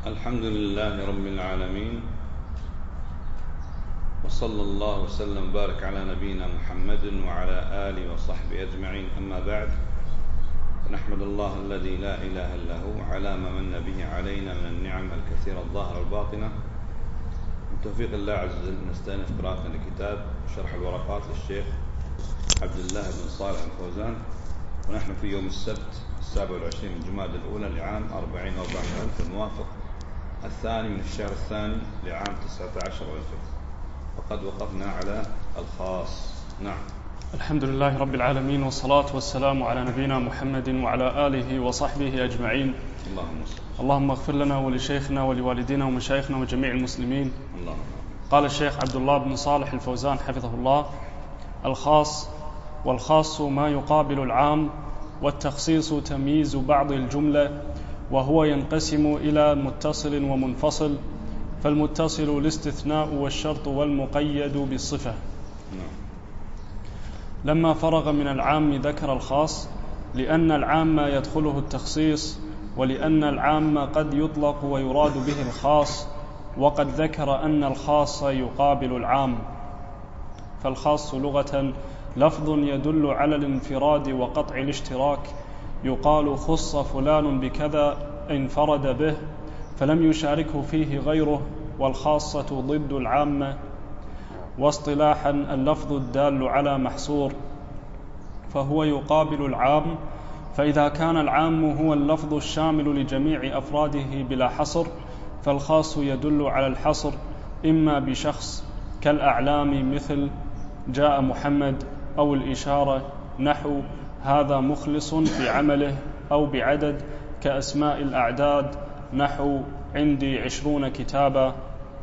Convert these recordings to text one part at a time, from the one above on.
الحمد لله رب العالمين، وصلى الله وسلم وبارك على نبينا محمد وعلى آله وصحبه أجمعين. أما بعد، فنحمد الله الذي لا إله إلا هو على ما من به علينا من النعم الكثيرة الظاهرة الباطنة. بتوفيق الله عز وجل نستأنف قراءة لكتاب شرح الورقات للشيخ عبد الله بن صالح الفوزان، ونحن في يوم السبت 27 من جمادى الأولى لعام 40 الموافق الثاني من الشهر الثاني لعام 19 والفجر، وقد وقفنا على الخاص. نعم. الحمد لله رب العالمين، والصلاة والسلام على نبينا محمد وعلى آله وصحبه أجمعين. اللهم اغفر لنا ولشيخنا ولوالدينا ومشايخنا وجميع المسلمين. قال الشيخ عبد الله بن صالح الفوزان حفظه الله: الخاص، والخاص ما يقابل العام، والتخصيص تمييز بعض الجملة، وهو ينقسم إلى متصل ومنفصل، فالمتصل الاستثناء والشرط والمقيد بالصفة. لما فرغ من العام ذكر الخاص، لأن العام يدخله التخصيص، ولأن العام قد يطلق ويراد به الخاص، وقد ذكر أن الخاص يقابل العام. فالخاص لغة لفظ يدل على الانفراد وقطع الاشتراك، يقال خص فلان بكذا انفرد به فلم يشاركه فيه غيره، والخاصة ضد العامة. واصطلاحا اللفظ الدال على محصور، فهو يقابل العام، فإذا كان العام هو اللفظ الشامل لجميع أفراده بلا حصر، فالخاص يدل على الحصر إما بشخص كالأعلام مثل جاء محمد، أو الإشارة نحو هذا مخلص في عمله، أو بعدد كأسماء الأعداد نحو عندي 20 كتابا.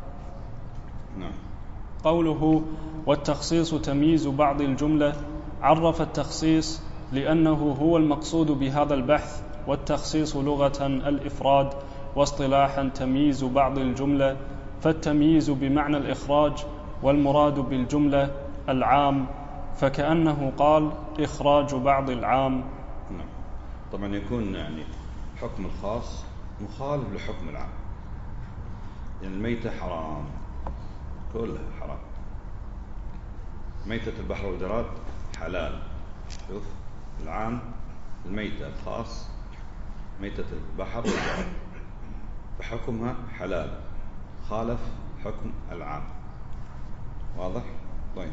قوله والتخصيص تمييز بعض الجملة، عرف التخصيص لأنه هو المقصود بهذا البحث، والتخصيص لغة الإفراد، واصطلاحا تمييز بعض الجملة، فالتمييز بمعنى الإخراج، والمراد بالجملة العام، فكأنه قال إخراج بعض العام. طبعا يكون حكم الخاص مخالف لحكم العام، يعني الميتة حرام، كلها حرام. ميتة البحر والجراد حلال. شوف العام الميتة، الخاص ميتة البحر والجراد، فحكمها حلال، خالف حكم العام. واضح؟ طيب.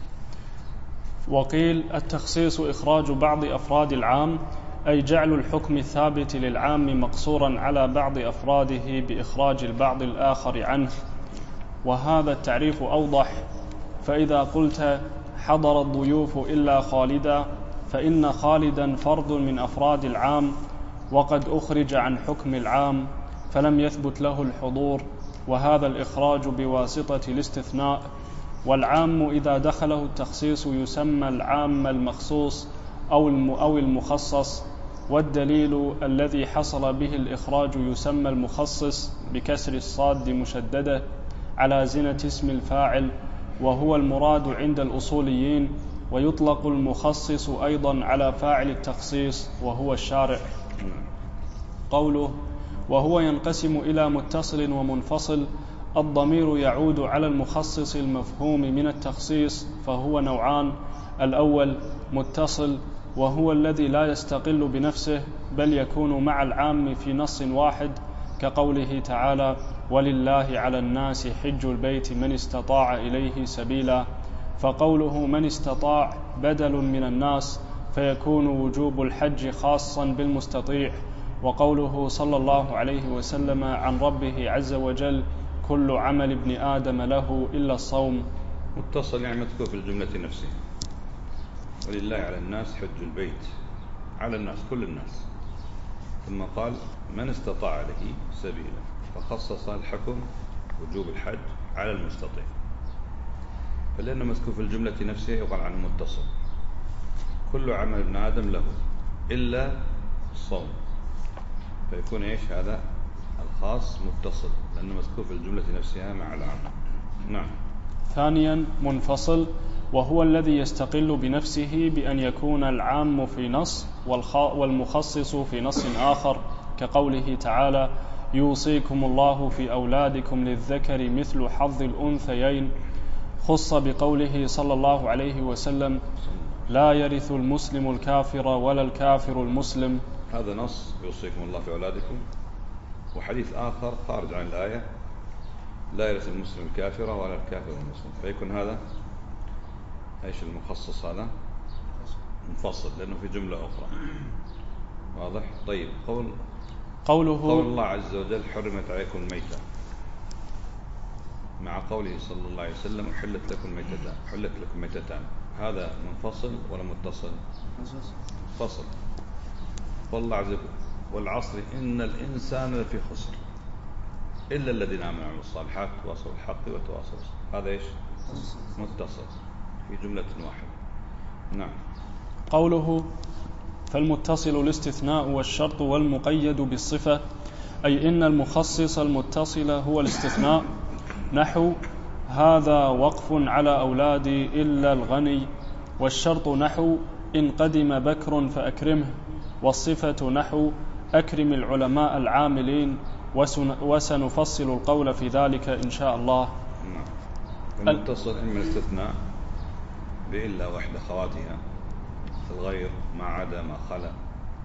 وقيل التخصيص إخراج بعض أفراد العام، أي جعل الحكم الثابت للعام مقصورا على بعض أفراده بإخراج البعض الآخر عنه، وهذا التعريف أوضح. فإذا قلت حضر الضيوف إلا خالدا، فإن خالدا فرد من أفراد العام، وقد أخرج عن حكم العام فلم يثبت له الحضور، وهذا الإخراج بواسطة الاستثناء. والعام إذا دخله التخصيص يسمى العام المخصوص أو المخصص، والدليل الذي حصل به الإخراج يسمى المخصص بكسر الصاد مشددة على زنة اسم الفاعل، وهو المراد عند الأصوليين. ويطلق المخصص أيضا على فاعل التخصيص وهو الشارع. قوله وهو ينقسم إلى متصل ومنفصل، الضمير يعود على المخصص المفهوم من التخصيص، فهو نوعان: الأول متصل، وهو الذي لا يستقل بنفسه بل يكون مع العام في نص واحد، كقوله تعالى ولله على الناس حج البيت من استطاع إليه سبيلا، فقوله من استطاع بدل من الناس، فيكون وجوب الحج خاصا بالمستطيع. وقوله صلى الله عليه وسلم عن ربه عز وجل كل عمل ابن آدم له إلا الصوم. متصل يعني مذكور في الجملة نفسها، ولله على الناس حج البيت، على الناس كل الناس، ثم قال من استطاع إليه سبيلا، فخصص الحكم وجوب الحج على المستطيع، فلأنه مذكور في الجملة نفسها يقال عنه متصل. كل عمل ابن آدم له إلا الصوم، فيكون هذا الخاص متصل لأنه مذكور في الجملة نفسها مع العام. نعم. ثانيا منفصل، وهو الذي يستقل بنفسه بأن يكون العام في نص والمخصص في نص آخر، كقوله تعالى: يوصيكم الله في أولادكم للذكر مثل حظ الأنثيين، خص بقوله صلى الله عليه وسلم: لا يرث المسلم الكافر ولا الكافر المسلم. هذا نص يوصيكم الله في أولادكم، وحديث آخر خارج عن الآية: لا يرث المسلم الكافر ولا الكافر المسلم. فيكون هذا ايش المخصص؟ هذا منفصل لأنه في جملة أخرى. واضح؟ طيب. قول الله عز وجل: حرمت عليكم الميتة، مع قوله صلى الله عليه وسلم: حلت لكم ميتتان. هذا منفصل ولا متصل؟ منفصل. والله عز وجل: والعصر إن الإنسان لفي خسر إلا الذين آمنوا وعملوا الصالحات وتواصوا بالحق وتواصوا بالصبر. هذا ايش؟ متصل في جملة واحدة. نعم. قوله: فالمتصل الاستثناء والشرط والمقيد بالصفة، أي إن المخصص المتصل هو الاستثناء، نحو: هذا وقف على أولادي إلا الغني. والشرط نحو: إن قدم بكر فأكرمه. والصفة نحو: أكرم العلماء العاملين. وسنفصل القول في ذلك إن شاء الله. المتصل إما الاستثناء بإلا وإحدى خواتها في الغير ما عدا ما خلا،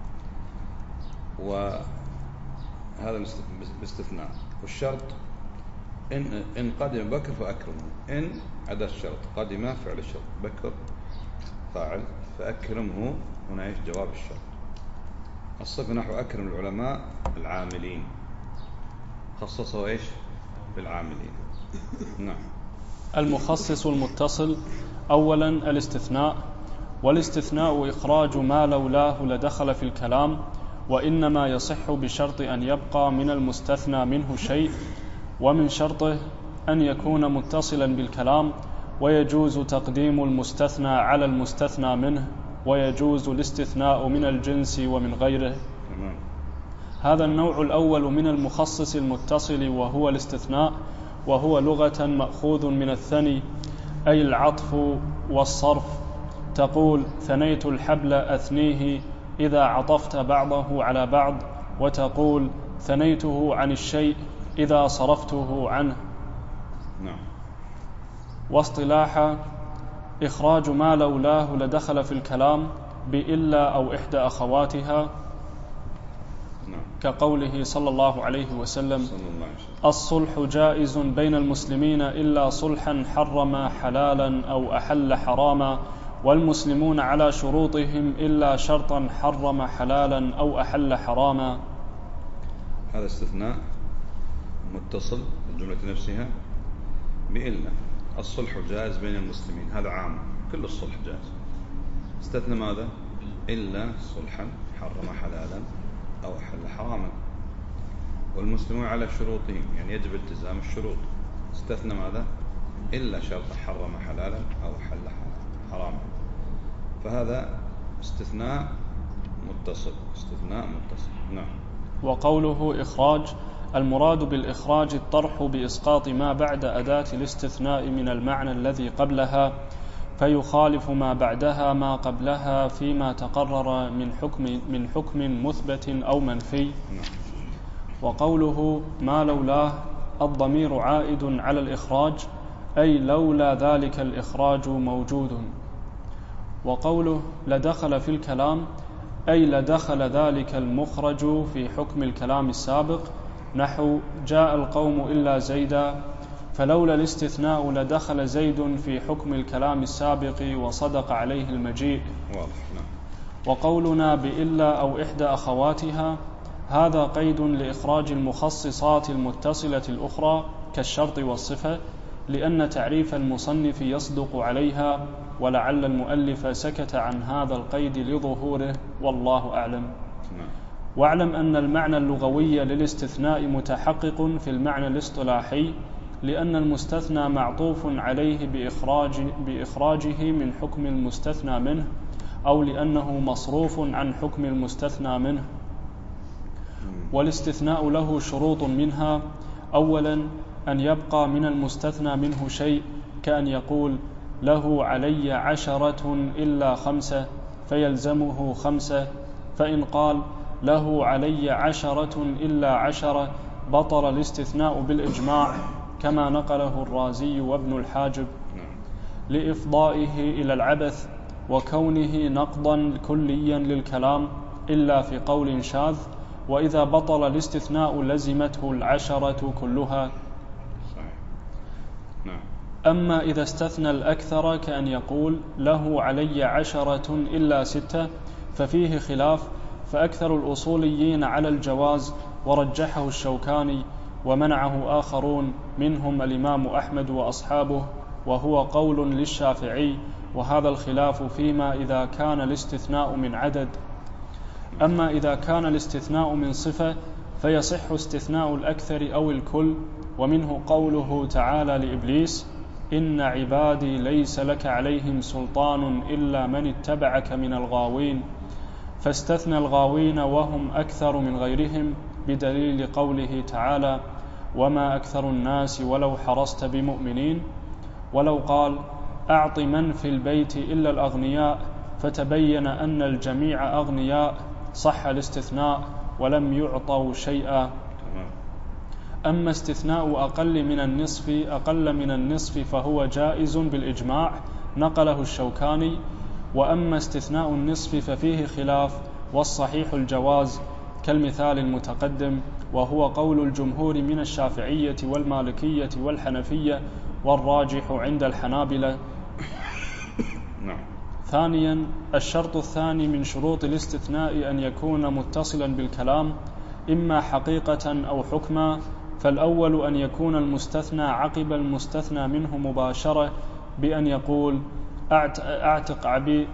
وهذا باستثناء. والشرط إن قدم بكر فأكرمه. إن أداة الشرط، قدم فعل الشرط، بكر فاعل، فأكرمه هنا ايش؟ جواب الشرط. الصفة نحو: أكرم العلماء العاملين، خصصه ايش؟ بالعاملين. نعم. المخصص المتصل: أولا الاستثناء، والاستثناء إخراج ما لولاه لدخل في الكلام، وإنما يصح بشرط أن يبقى من المستثنى منه شيء، ومن شرطه أن يكون متصلا بالكلام، ويجوز تقديم المستثنى على المستثنى منه، ويجوز الاستثناء من الجنس ومن غيره. هذا النوع الأول من المخصص المتصل وهو الاستثناء، وهو لغة مأخوذ من الثني، أي العطف والصرف. تقول: ثنيت الحبل أثنيه إذا عطفت بعضه على بعض، وتقول: ثنيته عن الشيء إذا صرفته عنه. نعم. واصطلاحا: إخراج ما لولاه لدخل في الكلام بإلا أو إحدى أخواتها، كقوله صلى الله عليه وسلم: الصلح جائز بين المسلمين إلا صلحا حرم حلالا أو أحل حراما، والمسلمون على شروطهم إلا شرطا حرم حلالا أو أحل حراما. هذا استثناء متصل بالجملة نفسها بإلا. الصلح جائز بين المسلمين، هذا عام، كل الصلح جائز. استثنى ماذا؟ إلا صلحا حرم حلالا أو أحل حراما، والمسلمون على شروطهم، يعني يجب التزام الشروط. استثنى ماذا؟ إلا شرط حرم حلالا أو أحل حراما. فهذا استثناء متصل. نعم. وقوله إخراج: المراد بالإخراج الطرح بإسقاط ما بعد أداة الاستثناء من المعنى الذي قبلها، فيخالف ما بعدها ما قبلها فيما تقرر من حكم مثبت أو منفي. وقوله ما لولاه: الضمير عائد على الإخراج، أي لولا ذلك الإخراج موجود. وقوله لدخل في الكلام، أي لدخل ذلك المخرج في حكم الكلام السابق، نحو: جاء القوم إلا زيدا، فلولا الاستثناء لدخل زيد في حكم الكلام السابق وصدق عليه المجيء. وقولنا بإلا أو إحدى أخواتها، هذا قيد لإخراج المخصصات المتصلة الأخرى كالشرط والصفة، لأن تعريف المصنف يصدق عليها، ولعل المؤلف سكت عن هذا القيد لظهوره، والله أعلم. واعلم أن المعنى اللغوي للاستثناء متحقق في المعنى الاصطلاحي، لأن المستثنى معطوف عليه بإخراجه من حكم المستثنى منه، أو لأنه مصروف عن حكم المستثنى منه. والاستثناء له شروط، منها: أولا أن يبقى من المستثنى منه شيء، كأن يقول: له علي 10 إلا 5 فيلزمه 5. فإن قال: له علي 10 إلا 10 بطل الاستثناء بالإجماع كما نقله الرازي وابن الحاجب لإفضائه إلى العبث وكونه نقضا كليا للكلام إلا في قول شاذ، وإذا بطل الاستثناء لزمته 10 كلها. أما إذا استثنى الأكثر كأن يقول له علي 10 إلا 6 ففيه خلاف، فأكثر الأصوليين على الجواز ورجحه الشوكاني، ومنعه آخرون منهم الإمام أحمد وأصحابه، وهو قول للشافعي، وهذا الخلاف فيما إذا كان الاستثناء من عدد. أما إذا كان الاستثناء من صفة فيصح استثناء الأكثر أو الكل، ومنه قوله تعالى لإبليس: إن عبادي ليس لك عليهم سلطان إلا من اتبعك من الغاوين، فاستثنى الغاوين وهم أكثر من غيرهم بدليل قوله تعالى: وما أكثر الناس ولو حرصت بمؤمنين. ولو قال: أعط من في البيت إلا الأغنياء، فتبين أن الجميع أغنياء، صح الاستثناء ولم يعطوا شيئا. أما استثناء أقل من النصف فهو جائز بالإجماع، نقله الشوكاني. وأما استثناء النصف ففيه خلاف، والصحيح الجواز كالمثال المتقدم، وهو قول الجمهور من الشافعية والمالكية والحنفية، والراجح عند الحنابلة. ثانيا، الشرط الثاني من شروط الاستثناء أن يكون متصلا بالكلام، إما حقيقة أو حكما. فالأول أن يكون المستثنى عقب المستثنى منه مباشرة، بأن يقول: أعتق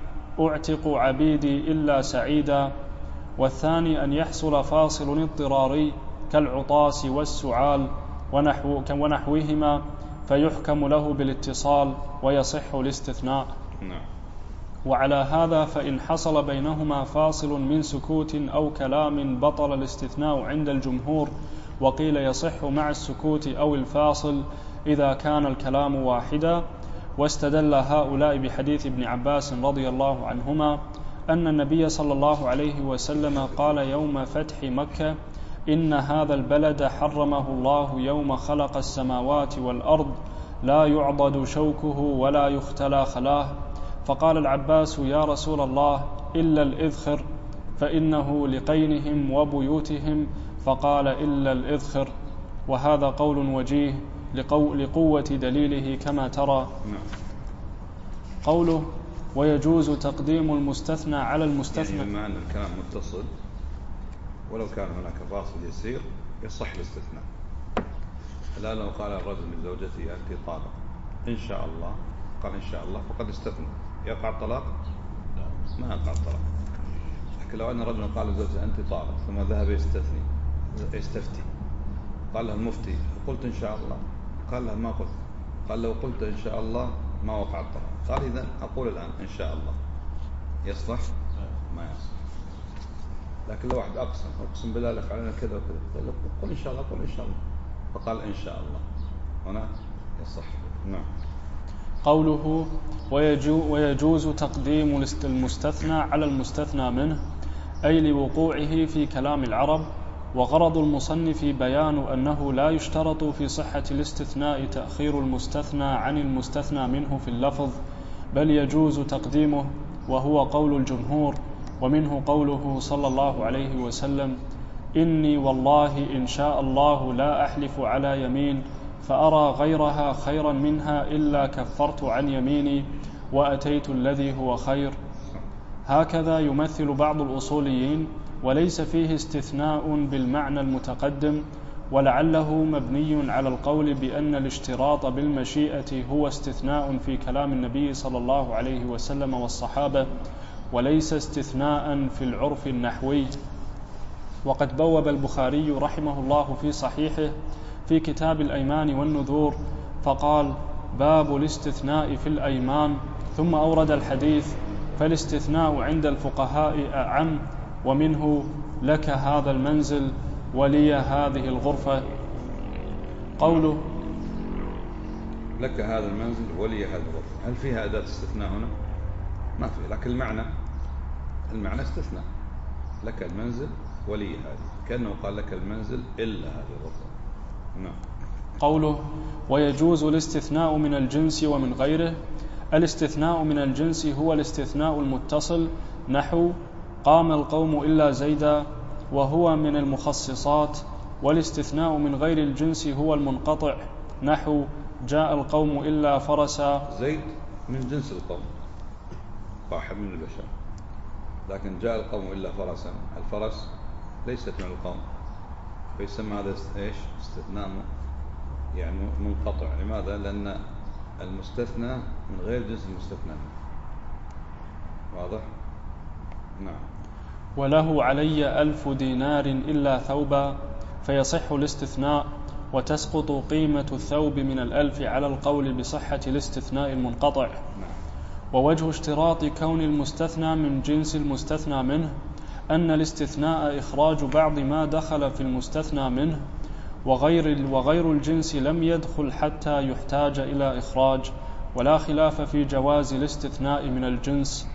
عبيدي إلا سعيدا. والثاني أن يحصل فاصل اضطراري كالعطاس والسعال ونحوهما، فيحكم له بالاتصال ويصح الاستثناء. وعلى هذا فإن حصل بينهما فاصل من سكوت أو كلام بطل الاستثناء عند الجمهور، وقيل يصح مع السكوت أو الفاصل إذا كان الكلام واحدا. واستدل هؤلاء بحديث ابن عباس رضي الله عنهما أن النبي صلى الله عليه وسلم قال يوم فتح مكة: إن هذا البلد حرمه الله يوم خلق السماوات والأرض، لا يعضد شوكه ولا يختلى خلاه. فقال العباس: يا رسول الله، إلا الإذخر، فإنه لقينهم وبيوتهم. فقال: إلا الإذخر. وهذا قول وجيه لقوة دليله كما ترى. قوله: ويجوز تقديم المستثنى على المستثنى، يعني بما أن الكلام متصل ولو كان هناك فاصل يسير يصح الاستثناء. الآن لو قال الرجل لزوجته: أنت طالق إن شاء الله، قال إن شاء الله، فقد استثنى. يقع الطلاق؟ ما يقع الطلاق. لكن لو أن الرجل قال لزوجته: أنت طالق، ثم ذهب يستفتي، قال له المفتي: قلت إن شاء الله، قال له ما قلت، قال لو قلت إن شاء الله ما وقع الطلاق. قال: إذن أقول الآن إن شاء الله، يصلح؟ ما يصلح. لكن لو واحد أقسم بالله لك علينا كذا وكذا، قال له: قل إن شاء الله، قل إن شاء الله، فقال إن شاء الله، هنا يصح. نعم. قوله: ويجوز تقديم المستثنى على المستثنى منه، أي لوقوعه في كلام العرب. وغرض المصنف بيان أنه لا يشترط في صحة الاستثناء تأخير المستثنى عن المستثنى منه في اللفظ، بل يجوز تقديمه، وهو قول الجمهور. ومنه قوله صلى الله عليه وسلم: إني والله إن شاء الله لا أحلف على يمين فأرى غيرها خيرا منها إلا كفرت عن يميني وأتيت الذي هو خير. هكذا يمثل بعض الأصوليين، وليس فيه استثناء بالمعنى المتقدم، ولعله مبني على القول بأن الاشتراط بالمشيئة هو استثناء في كلام النبي صلى الله عليه وسلم والصحابة، وليس استثناء في العرف النحوي. وقد بوب البخاري رحمه الله في صحيحه في كتاب الأيمان والنذور فقال: باب الاستثناء في الأيمان، ثم أورد الحديث: فالاستثناء عند الفقهاء أعم، ومنه لك هذا المنزل ولي هذه الغرفة. قوله: لك هذا المنزل ولي هذه الغرفة، هل فيها أداة استثناء هنا؟ ما في، لكن المعنى استثناء. لك المنزل ولي هذه، كأنه قال لك المنزل إلا هذه الغرفة. نعم. قوله ويجوز الاستثناء من الجنس ومن غيره. الاستثناء من الجنس هو الاستثناء المتصل، نحو قام القوم إلا زيدا، وهو من المخصصات. والاستثناء من غير الجنس هو المنقطع، نحو جاء القوم إلا فرسا. زيد من جنس القوم، واحد من البشر، لكن جاء القوم إلا فرسا، الفرس ليست من القوم، فيسمى هذا إيش؟ استثناء يعني منقطع. لماذا؟ لأن المستثنى من غير جنس المستثنى. واضح؟ نعم. وله علي 1000 دينار إلا ثوبا، فيصح الاستثناء، وتسقط قيمة الثوب من 1000 على القول بصحة الاستثناء المنقطع. ووجه اشتراط كون المستثنى من جنس المستثنى منه أن الاستثناء إخراج بعض ما دخل في المستثنى منه، وغير الجنس لم يدخل حتى يحتاج إلى إخراج، ولا خلاف في جواز الاستثناء من الجنس.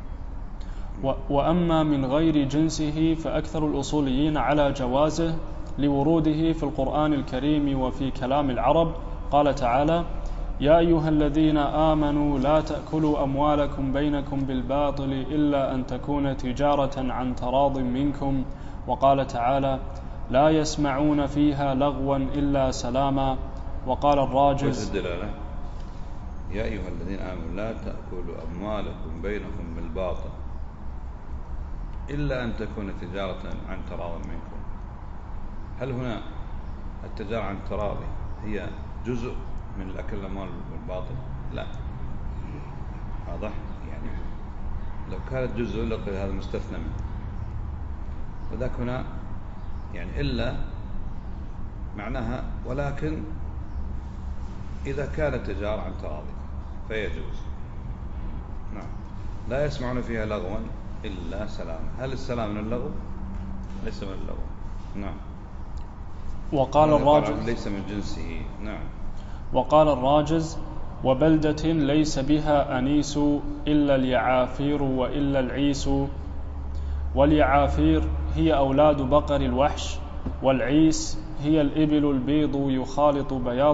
وأما من غير جنسه فأكثر الأصوليين على جوازه لوروده في القرآن الكريم وفي كلام العرب. قال تعالى يا أيها الذين آمنوا لا تأكلوا أموالكم بينكم بالباطل إلا أن تكون تجارة عن تراض منكم. وقال تعالى لا يسمعون فيها لغوا إلا سلاما. وقال الراجز يا أيها الذين آمنوا لا تأكلوا أموالكم بينكم بالباطل إلا أن تكون تجارة عن تراض منكم. هل هنا التجارة عن تراضي هي جزء من الأكل الأموال بالباطل؟ لا. واضح؟ يعني لو كانت جزء لقد هذا مستثنى منه، وذاك هنا يعني إلا معناها ولكن إذا كانت تجارة عن تراضي فيجوز. نعم. لا يسمعون فيها لغوا إلا سلام. هل السلام من اللغو؟ ليس من اللغو. نعم. وقال الراجز ليس من جنسه. نعم. وقال الراجز وبلدة ليس بها أنيس إلا اليعافير وإلا العيس. واليعافير هي أولاد بقر الوحش، والعيس هي الإبل البيض يخالط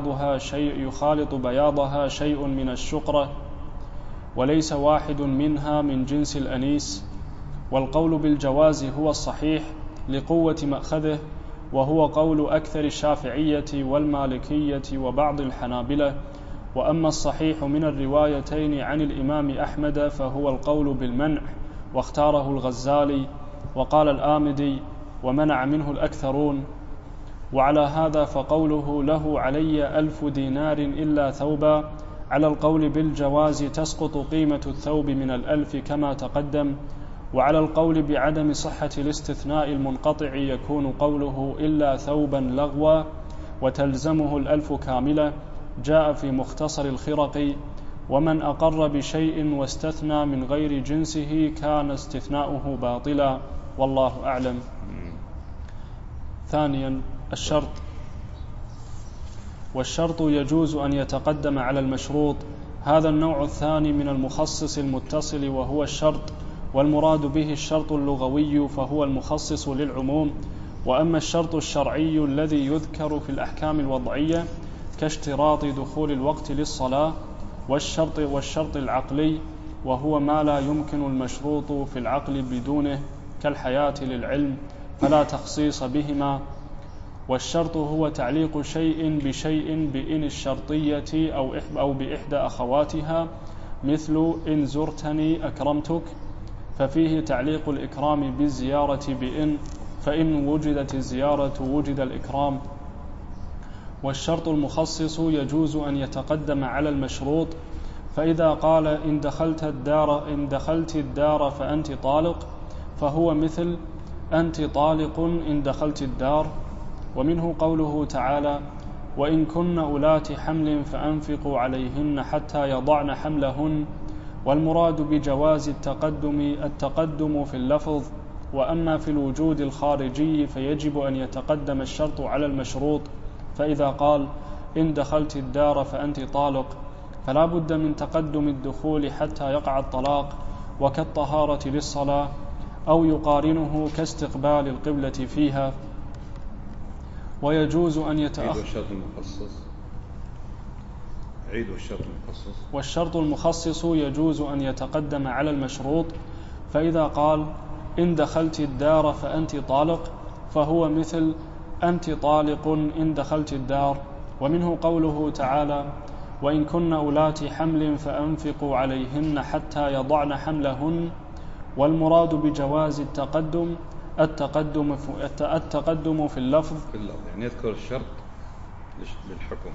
بياضها شيء من الشقرة، وليس واحد منها من جنس الأنيس. والقول بالجواز هو الصحيح لقوة مأخذه، وهو قول أكثر الشافعية والمالكية وبعض الحنابلة. وأما الصحيح من الروايتين عن الإمام أحمد فهو القول بالمنع، واختاره الغزالي، وقال الآمدي ومنع منه الأكثرون. وعلى هذا فقوله له علي 1000 دينار إلا ثوبا على القول بالجواز تسقط قيمة الثوب من 1000 كما تقدم. وعلى القول بعدم صحة الاستثناء المنقطع يكون قوله إلا ثوبا لغوا، وتلزمه 1000 كاملة، جاء في مختصر الخرقي ومن أقر بشيء واستثنى من غير جنسه كان استثناؤه باطلا، والله أعلم. ثانيا الشرط. والشرط يجوز أن يتقدم على المشروط. هذا النوع الثاني من المخصص المتصل وهو الشرط، والمراد به الشرط اللغوي فهو المخصص للعموم. وأما الشرط الشرعي الذي يذكر في الأحكام الوضعية كاشتراط دخول الوقت للصلاة، والشرط العقلي وهو ما لا يمكن المشروط في العقل بدونه كالحياة للعلم فلا تخصيص بهما. والشرط هو تعليق شيء بشيء بإن الشرطية أو بإحدى أخواتها، مثل إن زرتني أكرمتك، ففيه تعليق الإكرام بالزيارة بإن، فإن وجدت الزيارة وجد الإكرام. والشرط المخصص يجوز أن يتقدم على المشروط، فإذا قال إن دخلت الدار فأنت طالق، فهو مثل أنت طالق إن دخلت الدار. ومنه قوله تعالى وإن كن أولات حمل فأنفقوا عليهن حتى يضعن حملهن. والمراد بجواز التقدم في اللفظ. وأما في الوجود الخارجي فيجب أن يتقدم الشرط على المشروط، فإذا قال إن دخلت الدار فأنت طالق فلا بد من تقدم الدخول حتى يقع الطلاق، وكالطهارة للصلاة. أو يقارنه كاستقبال القبلة فيها. ويجوز أن يتأخر. والشرط المخصص يجوز أن يتقدم على المشروط، فإذا قال إن دخلت الدار فأنت طالق، فهو مثل أنت طالق إن دخلت الدار. ومنه قوله تعالى وإن كن أولات حمل فأنفقوا عليهن حتى يضعن حملهن. والمراد بجواز التقدم في اللفظ، يعني يذكر الشرط للحكم.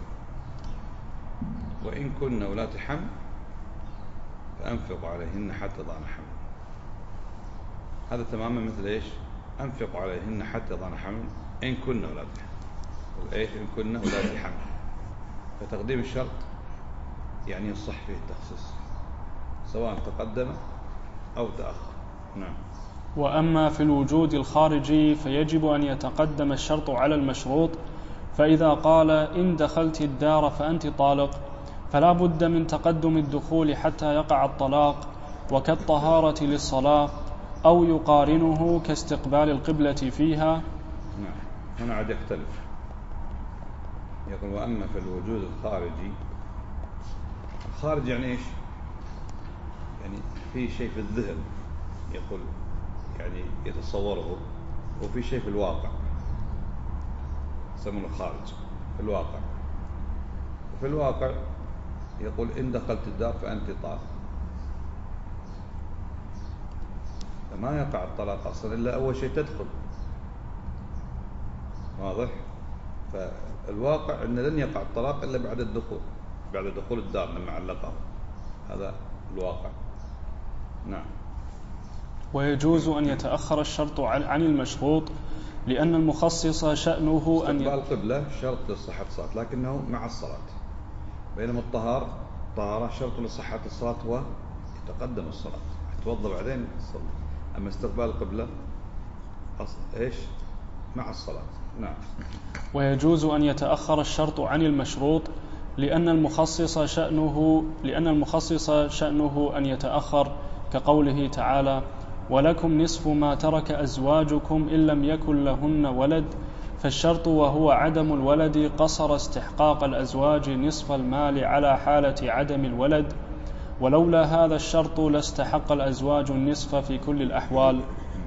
وإن كن أولات حمل فأنفقوا عليهن حتى يضعن حمل، هذا تماما مثل إيش؟ أنفقوا عليهن حتى يضعن حمل إن كن أولات حمل. إيش إن كن أولات حمل؟ فتقديم الشرط يعني يصح فيه التخصيص سواء تقدم أو تأخر. نعم. وأما في الوجود الخارجي فيجب أن يتقدم الشرط على المشروط، فإذا قال إن دخلت الدار فأنت طالق فلا بد من تقدم الدخول حتى يقع الطلاق، وكالطهارة للصلاة، أو يقارنه كاستقبال القبلة فيها. نعم. هنا عاد يختلف، يقول وأما في الوجود الخارجي. الخارج يعني إيش؟ يعني في شيء في الذهن يقول يعني يتصوره، وفي شيء في الواقع يسمونه خارج في الواقع. وفي الواقع يقول إن دخلت الدار فأنت طالق، فما يقع الطلاق أصلا إلا أول شيء تدخل. واضح؟ فالواقع أن لن يقع الطلاق إلا بعد الدخول، بعد دخول الدار لما علقه. هذا الواقع. نعم. ويجوز أن يتأخر الشرط عن المشروط، لأن المخصص شأنه أن استقبال القبلة شرط لصحة الصلاة لكنه مع الصلاة، بينما الطهارة شرط لصحة الصلاة ويتقدم الصلاة، يتوضأ بعدين يصلي. أما استقبال القبلة إيش؟ مع الصلاة. نعم. ويجوز أن يتأخر الشرط عن المشروط، لأن المخصص شأنه أن يتأخر، كقوله تعالى ولكم نصف ما ترك أزواجكم إن لم يكن لهن ولد، فالشرط وهو عدم الولد قصر استحقاق الأزواج نصف المال على حالة عدم الولد، ولولا هذا الشرط لاستحق الأزواج النصف في كل الأحوال.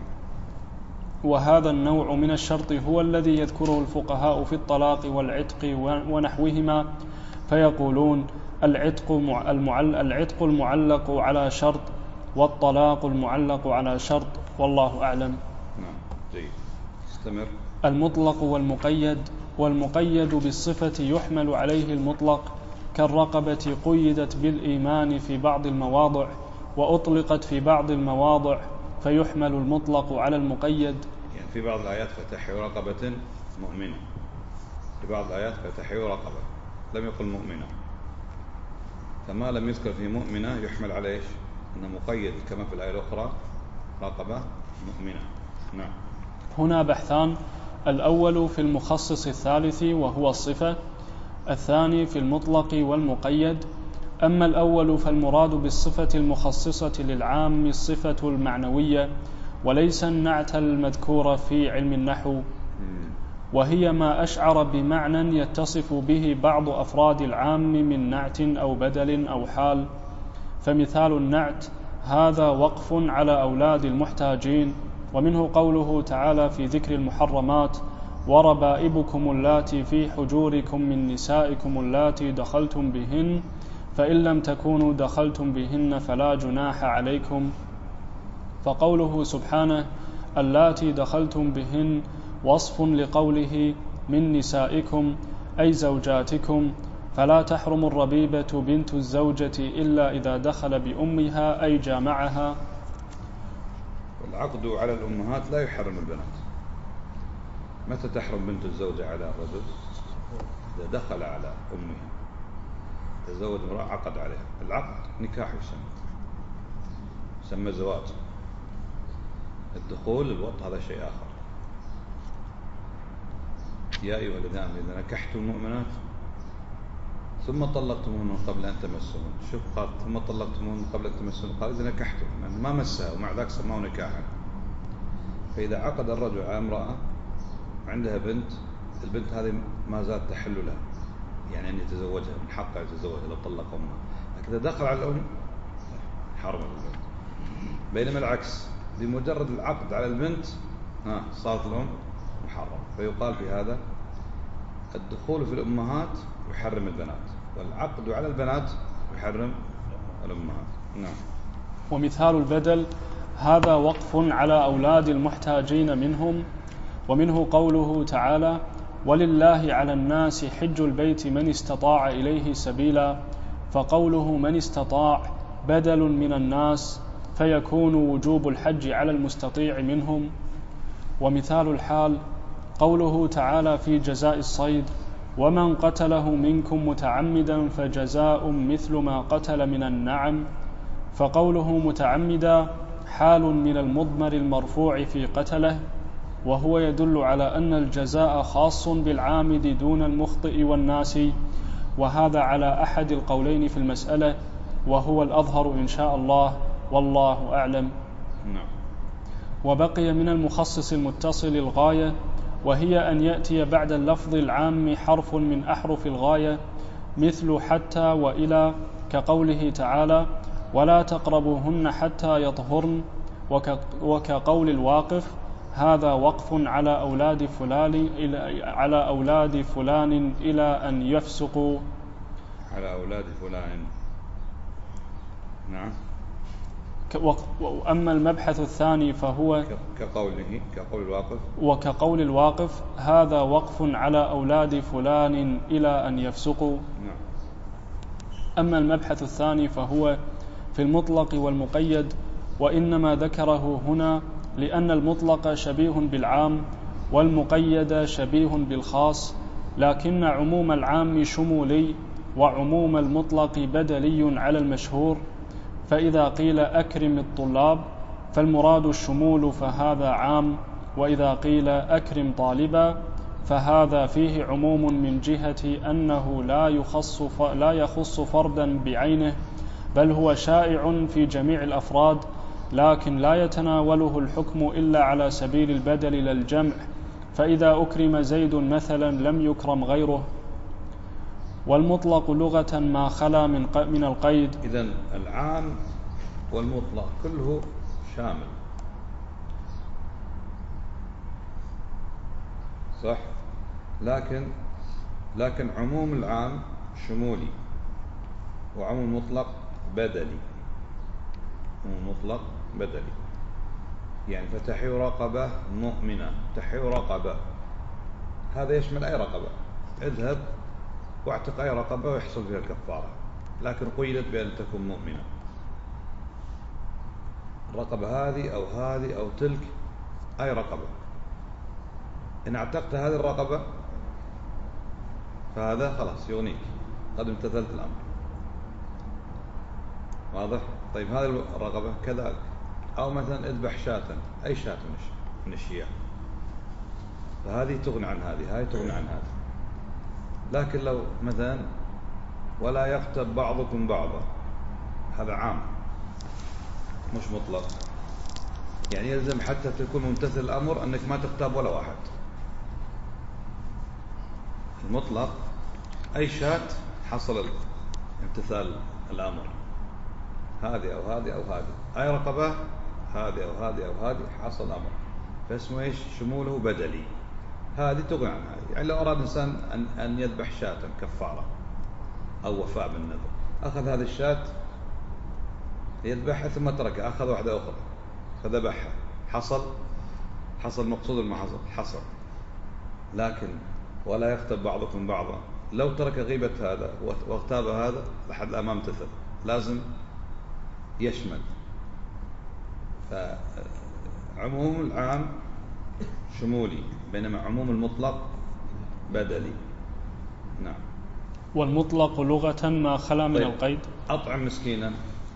وهذا النوع من الشرط هو الذي يذكره الفقهاء في الطلاق والعتق ونحوهما، فيقولون العتق المعلق على شرط، والطلاق المعلق على شرط، والله أعلم. نعم. جيد. استمر. المطلق والمقيد بالصفة يحمل عليه المطلق، كالرقبة قيدت بالإيمان في بعض المواضع وأطلقت في بعض المواضع، فيحمل المطلق على المقيد. يعني في بعض الآيات فتحرير رقبة مؤمنة، في بعض الآيات فتحرير رقبة، لم يقل مؤمنة، فما لم يذكر في مؤمنة يحمل على إيش؟ أنه مقيد كما في الآية الأخرى رقبة مؤمنة. نعم. هنا بحثان: الأول في المخصص الثالث وهو الصفة، الثاني في المطلق والمقيد. أما الأول فالمراد بالصفة المخصصة للعام الصفة المعنوية، وليس النعت المذكور في علم النحو، وهي ما أشعر بمعنى يتصف به بعض أفراد العام من نعت أو بدل أو حال. فمثال النعت هذا وقف على أولاد المحتاجين. ومنه قوله تعالى في ذكر المحرمات وربائبكم اللاتي في حجوركم من نسائكم اللاتي دخلتم بهن فإن لم تكونوا دخلتم بهن فلا جناح عليكم. فقوله سبحانه اللاتي دخلتم بهن وصف لقوله من نسائكم أي زوجاتكم، فلا تحرم الربيبة بنت الزوجة إلا إذا دخل بأمها أي جامعها. والعقد على الأمهات لا يحرم البنات. متى تحرم بنت الزوجة على الرجل؟ إذا دخل على أمها، تزوج امرأة عقد عليها. العقد نكاح يسمى زواج. الدخول الوطء هذا شيء آخر. يا أيها الذين آمنوا إذا نكحتم المؤمنات ثم طلقتموهن قبل أن تمسوهن. شوف قال ثم طلقتموهن قبل أن تمسوهن، قال إذا نكحتم، يعني ما مسها ومع ذلك سماه نكاحا. فإذا عقد الرجل على امرأة عندها بنت، البنت هذه ما زالت تحل له، يعني أن يتزوجها، من حقه يتزوجها لو طلق أمها، لكن إذا دخل على الأم حرم البنت. بينما العكس، بمجرد العقد على البنت صارت الأم محرم. فيقال في هذا الدخول في الأمهات يحرم البنات، والعقد على البنات يحرم الأمهات. نعم. ومثال البدل هذا وقف على أولاد المحتاجين منهم، ومنه قوله تعالى: ولله على الناس حج البيت من استطاع إليه سبيلا، فقوله من استطاع بدل من الناس، فيكون وجوب الحج على المستطيع منهم. ومثال الحال قوله تعالى في جزاء الصيد: ومن قتله منكم متعمدا فجزاء مثل ما قتل من النعم، فقوله متعمدا حال من المضمر المرفوع في قتله، وهو يدل على أن الجزاء خاص بالعامد دون المخطئ والناسي، وهذا على أحد القولين في المسألة، وهو الأظهر إن شاء الله، والله أعلم. وبقي من المخصص المتصل الغاية، وهي أن يأتي بعد اللفظ العام حرف من أحرف الغاية، مثل حتى وإلى، كقوله تعالى: ولا تقربوهن حتى يطهرن، وكقول الواقف: هذا وقف على أولاد فلان إلى أن يفسقوا. على أولاد فلان. نعم. وأما المبحث الثاني فهو كقول الواقف، وكقول الواقف: هذا وقف على أولاد فلان إلى أن يفسقوا. نعم. أما المبحث الثاني فهو في المطلق والمقيد، وإنما ذكره هنا لأن المطلق شبيه بالعام والمقيد شبيه بالخاص، لكن عموم العام شمولي وعموم المطلق بدلي على المشهور. فإذا قيل أكرم الطلاب فالمراد الشمول، فهذا عام، وإذا قيل أكرم طالبا فهذا فيه عموم من جهة أنه لا يخص فردا بعينه، بل هو شائع في جميع الأفراد، لكن لا يتناوله الحكم إلا على سبيل البدل للجمع، فإذا أكرم زيد مثلا لم يكرم غيره. والمطلق لغة ما خلا من القيد. إذن العام والمطلق كله شامل، صح؟ لكن عموم العام شمولي، وعموم المطلق بدلي. يعني فتحيوا رقبة مؤمنة، تحيوا رقبة، هذا يشمل أي رقبة، اذهب واعتق أي رقبة ويحصل فيها الكفارة، لكن قيدت بأن تكون مؤمنة. الرقبة هذه أو تلك، أي رقبة، إن اعتقت هذه الرقبة فهذا خلاص يغنيك، قد امتثلت الأمر. واضح؟ طيب هذه الرقبة كذلك، أو مثلا اذبح شاة، أي شاة من الشياه، فهذه تغني عن هذه تغني عن هذه. لكن لو مثلا ولا يغتب بعضكم بعضا، هذا عام مش مطلق، يعني يلزم حتى تكون ممتثل الأمر أنك ما تغتاب ولا واحد. المطلق أي شاة حصل امتثال الأمر، هذه أو هذه أو هذه، أي رقبة هذه أو هذه أو هذه حصل الأمر، فاسمه إيش؟ شموله بدلي. هذه تغني عن هذه. يعني لو أراد إنسان أن يذبح شاة كفارة أو وفاء بالنذر، أخذ هذه الشاة يذبحها ثم تركها، أخذ واحدة أخرى فذبحها، حصل مقصود ما حصل. لكن ولا يغتب بعضكم بعضا، لو ترك غيبة هذا واغتاب هذا لحد الأمام امتثل، لازم يشمل. فعموم العام شمولي، بينما عموم المطلق بدلي. نعم. والمطلق لغة ما خلا من القيد. أطعم مسكينا،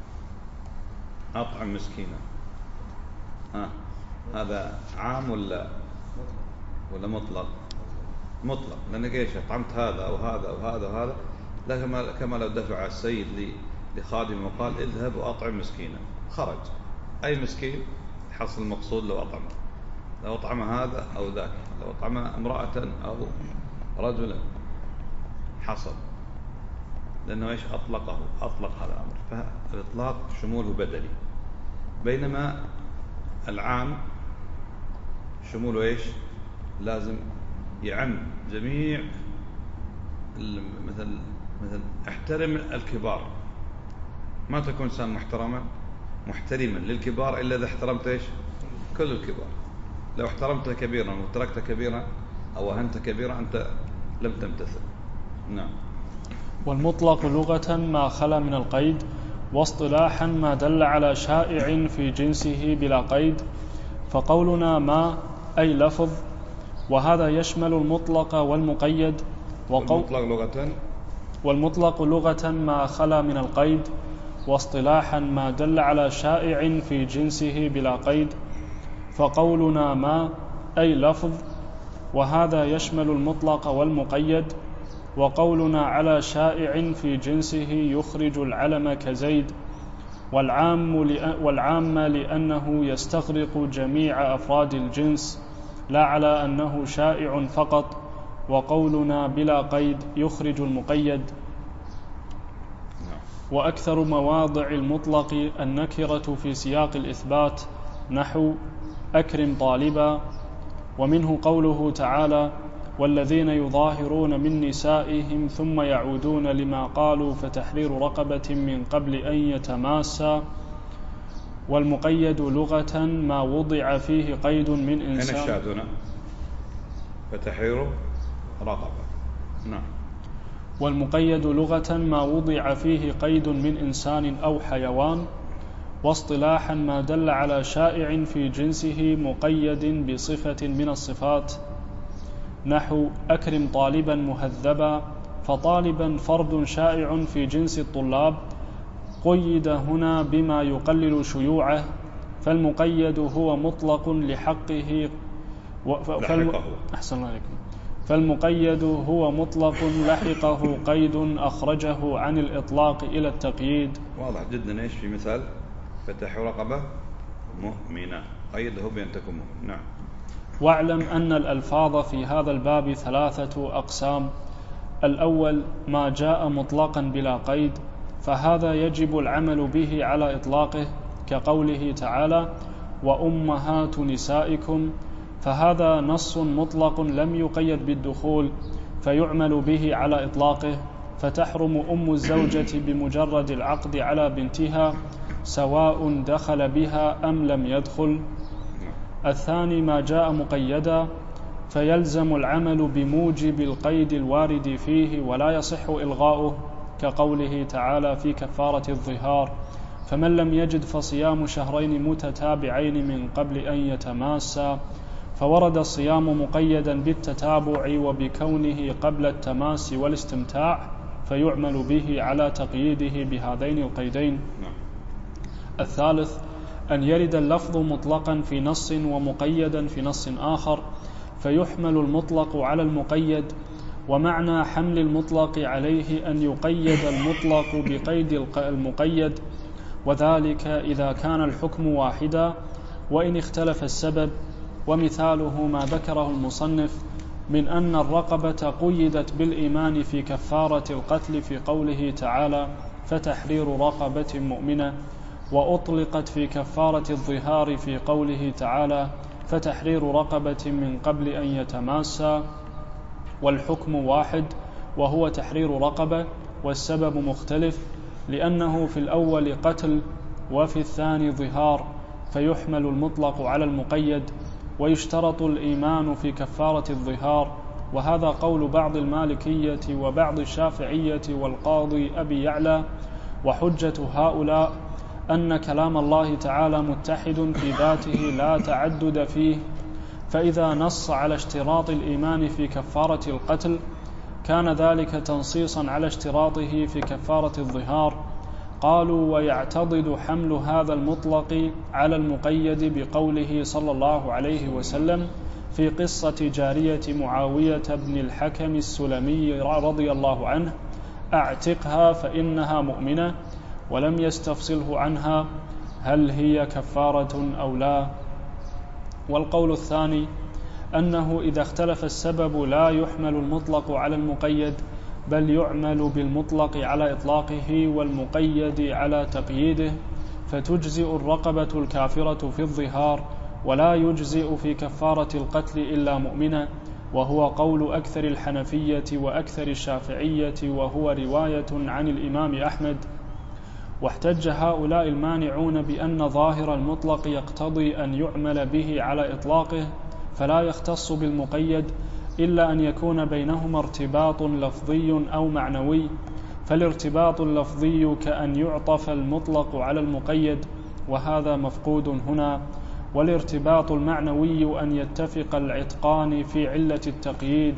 هذا عام ولا مطلق؟ مطلق، لأنك إيش؟ أطعمت هذا أو هذا أو هذا وهذا، لا كما لو دفع السيد لخادم وقال اذهب وأطعم مسكينا، خرج أي مسكين حصل المقصود لو أطعمه. لو أطعم هذا أو ذاك، لو أطعم امرأة أو رجلا حصل، لأنه إيش أطلق هذا الأمر، فالإطلاق شموله بدلي، بينما العام شموله إيش لازم يعم جميع. مثل احترم الكبار، ما تكون إنسان محترما للكبار إلا إذا احترمت إيش كل الكبار. لو احترمت كبيرا وتركت كبيرا أو أهنت كبيرا أنت لم تمتثل. نعم. والمطلق لغة ما خلا من القيد، واصطلاحا ما دل على شائع في جنسه بلا قيد. فقولنا ما أي لفظ، وهذا يشمل المطلق والمقيد. والمطلق لغة ما خلا من القيد، واصطلاحا ما دل على شائع في جنسه بلا قيد. فقولنا ما أي لفظ، وهذا يشمل المطلق والمقيد. وقولنا على شائع في جنسه يخرج العلم كزيد، والعام لأنه يستغرق جميع أفراد الجنس لا على أنه شائع فقط. وقولنا بلا قيد يخرج المقيد. وأكثر مواضع المطلق النكرة في سياق الإثبات، نحو أكرم طالبا. ومنه قوله تعالى والذين يظاهرون من نسائهم ثم يعودون لما قالوا فتحرير رقبة من قبل أن يتماسا. والمقيد لغة ما وضع فيه قيد من إنسان. هنا الشاذ فتحرير رقبة. نعم. والمقيد لغة ما وضع فيه قيد من إنسان أو حيوان. واصطلاحا ما دل على شائع في جنسه مقيد بصفة من الصفات، نحو أكرم طالبا مهذبا. فطالبا فرد شائع في جنس الطلاب، قيد هنا بما يقلل شيوعه. فالمقيد هو مطلق لحقه أحسن الله عليكم. فالمقيد هو مطلق لحقه قيد أخرجه عن الإطلاق إلى التقييد. واضح جدا. إيش في مثال فتح رقبة مؤمنة، قيده بأن تكون مؤمنة. نعم. واعلم أن الألفاظ في هذا الباب 3 أقسام. الأول ما جاء مطلقا بلا قيد، فهذا يجب العمل به على إطلاقه، كقوله تعالى وأمهات نسائكم، فهذا نص مطلق لم يقيد بالدخول فيعمل به على إطلاقه، فتحرم أم الزوجة بمجرد العقد على بنتها سواء دخل بها أم لم يدخل. الثاني ما جاء مقيدا، فيلزم العمل بموجب القيد الوارد فيه ولا يصح إلغاؤه، كقوله تعالى في كفارة الظهار فمن لم يجد فصيام شهرين متتابعين من قبل أن يتماسا. فورد الصيام مقيدا بالتتابع وبكونه قبل التماس والاستمتاع، فيعمل به على تقييده بهذين القيدين. الثالث أن يرد اللفظ مطلقا في نص ومقيدا في نص آخر، فيحمل المطلق على المقيد. ومعنى حمل المطلق عليه أن يقيد المطلق بقيد المقيد، وذلك إذا كان الحكم واحدا وإن اختلف السبب. ومثاله ما ذكره المصنف من أن الرقبة قيدت بالإيمان في كفارة القتل في قوله تعالى فتحرير رقبة مؤمنة، وأطلقت في كفارة الظهار في قوله تعالى فتحرير رقبة من قبل أن يتماسا، والحكم واحد وهو تحرير رقبة، والسبب مختلف لأنه في الأول قتل وفي الثاني ظهار، فيحمل المطلق على المقيد. ويشترط الإيمان في كفارة الظهار، وهذا قول بعض المالكية وبعض الشافعية والقاضي أبي يعلى. وحجة هؤلاء أن كلام الله تعالى متحد في ذاته لا تعدد فيه، فإذا نص على اشتراط الإيمان في كفارة القتل كان ذلك تنصيصا على اشتراطه في كفارة الظهار. قالوا ويعتضد حمل هذا المطلق على المقيد بقوله صلى الله عليه وسلم في قصة جارية معاوية بن الحكم السلمي رضي الله عنه أعتقها فإنها مؤمنة، ولم يستفصله عنها هل هي كفارة أو لا. والقول الثاني أنه إذا اختلف السبب لا يحمل المطلق على المقيد، بل يعمل بالمطلق على إطلاقه والمقيد على تقييده، فتجزئ الرقبة الكافرة في الظهار، ولا يجزئ في كفارة القتل إلا مؤمنا، وهو قول أكثر الحنفية وأكثر الشافعية، وهو رواية عن الإمام أحمد. واحتج هؤلاء المانعون بأن ظاهر المطلق يقتضي أن يعمل به على إطلاقه، فلا يختص بالمقيد إلا أن يكون بينهما ارتباط لفظي أو معنوي، فالارتباط اللفظي كأن يعطف المطلق على المقيد، وهذا مفقود هنا، والارتباط المعنوي أن يتفق العتقان في علة التقييد،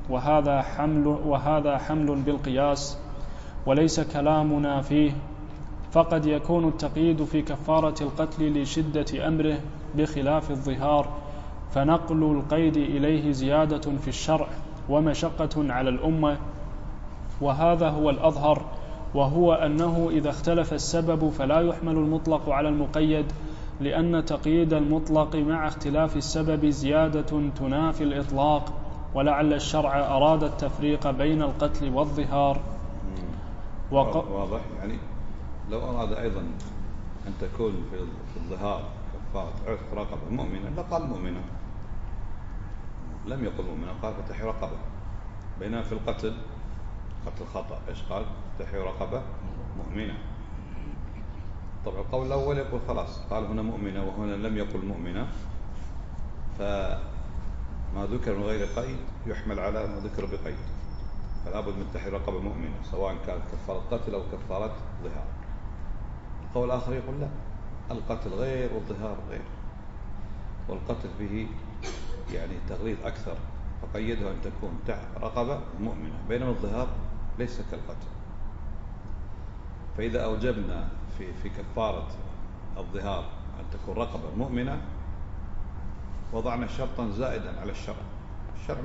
وهذا حمل بالقياس، وليس كلامنا فيه. فقد يكون التقييد في كفارة القتل لشدة أمره بخلاف الظهار، فنقل القيد إليه زيادة في الشرع ومشقة على الأمة، وهذا هو الأظهر، وهو أنه إذا اختلف السبب فلا يحمل المطلق على المقيد، لأن تقييد المطلق مع اختلاف السبب زيادة تنافي الإطلاق، ولعل الشرع أراد التفريق بين القتل والظهار. واضح. يعني لو أراد أيضا أن تكون في الظهار كفارة عتق رقبة مؤمنة لقال مؤمنة، لم يقل مؤمنة، قال فتح رقبة. بينما في القتل خطأ إيش قال؟ فتح رقبة مؤمنة. طبعا القول الأول يقول خلاص قال هنا مؤمنة وهنا لم يقل مؤمنة، فما ذكر من غير قيد يحمل على ما ذكر بقيد، فلا بد من تحرير رقبة مؤمنة سواء كانت كفارة قتل أو كفارة ظهار. القول الآخر يقول لا، القتل غير والظهار غير، والقتل فيه يعني تغليظ أكثر، فقيده أن تكون رقبة مؤمنة، بينما الظهار ليس كالقتل. فإذا أوجبنا في كفارة الظهار أن تكون رقبة مؤمنة وضعنا شرطا زائدا على الشرع. الشرع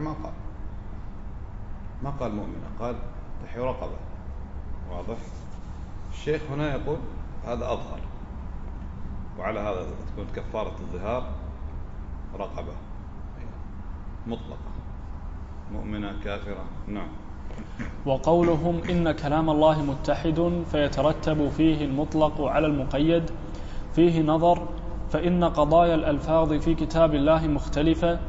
ما قال مؤمنة، قال تحيي رقبة. واضح؟ الشيخ هنا يقول هذا أظهر، وعلى هذا تكون كفارة الظهار رقبة مطلقة مؤمنة كافرة. نعم. وقولهم إن كلام الله متحد فيترتب فيه المطلق على المقيد فيه نظر، فإن قضايا الألفاظ في كتاب الله مختلفة،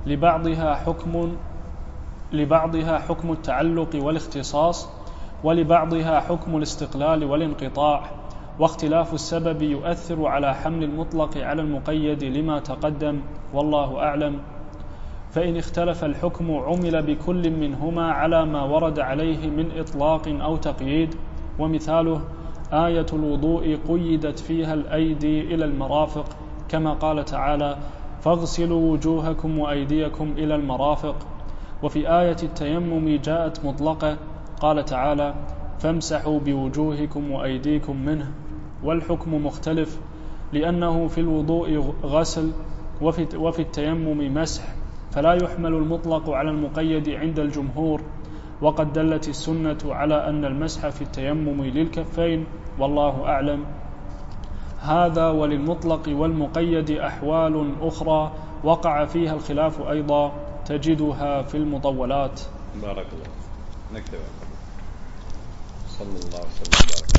لبعضها حكم التعلق والاختصاص، ولبعضها حكم الاستقلال والانقطاع، واختلاف السبب يؤثر على حمل المطلق على المقيد لما تقدم، والله أعلم. فإن اختلف الحكم عمل بكل منهما على ما ورد عليه من إطلاق أو تقييد، ومثاله آية الوضوء قيدت فيها الأيدي إلى المرافق، كما قال تعالى فاغسلوا وجوهكم وأيديكم إلى المرافق. وفي آية التيمم جاءت مطلقة، قال تعالى فامسحوا بوجوهكم وأيديكم منه، والحكم مختلف، لأنه في الوضوء غسل وفي التيمم مسح، فلا يحمل المطلق على المقيد عند الجمهور، وقد دلت السنة على أن المسح في التيمم للكفين، والله أعلم. هذا وللمطلق والمقيد أحوال أخرى وقع فيها الخلاف أيضا، تجدها في المطولات. بارك الله. نكتب. صلى الله عليه وسلم.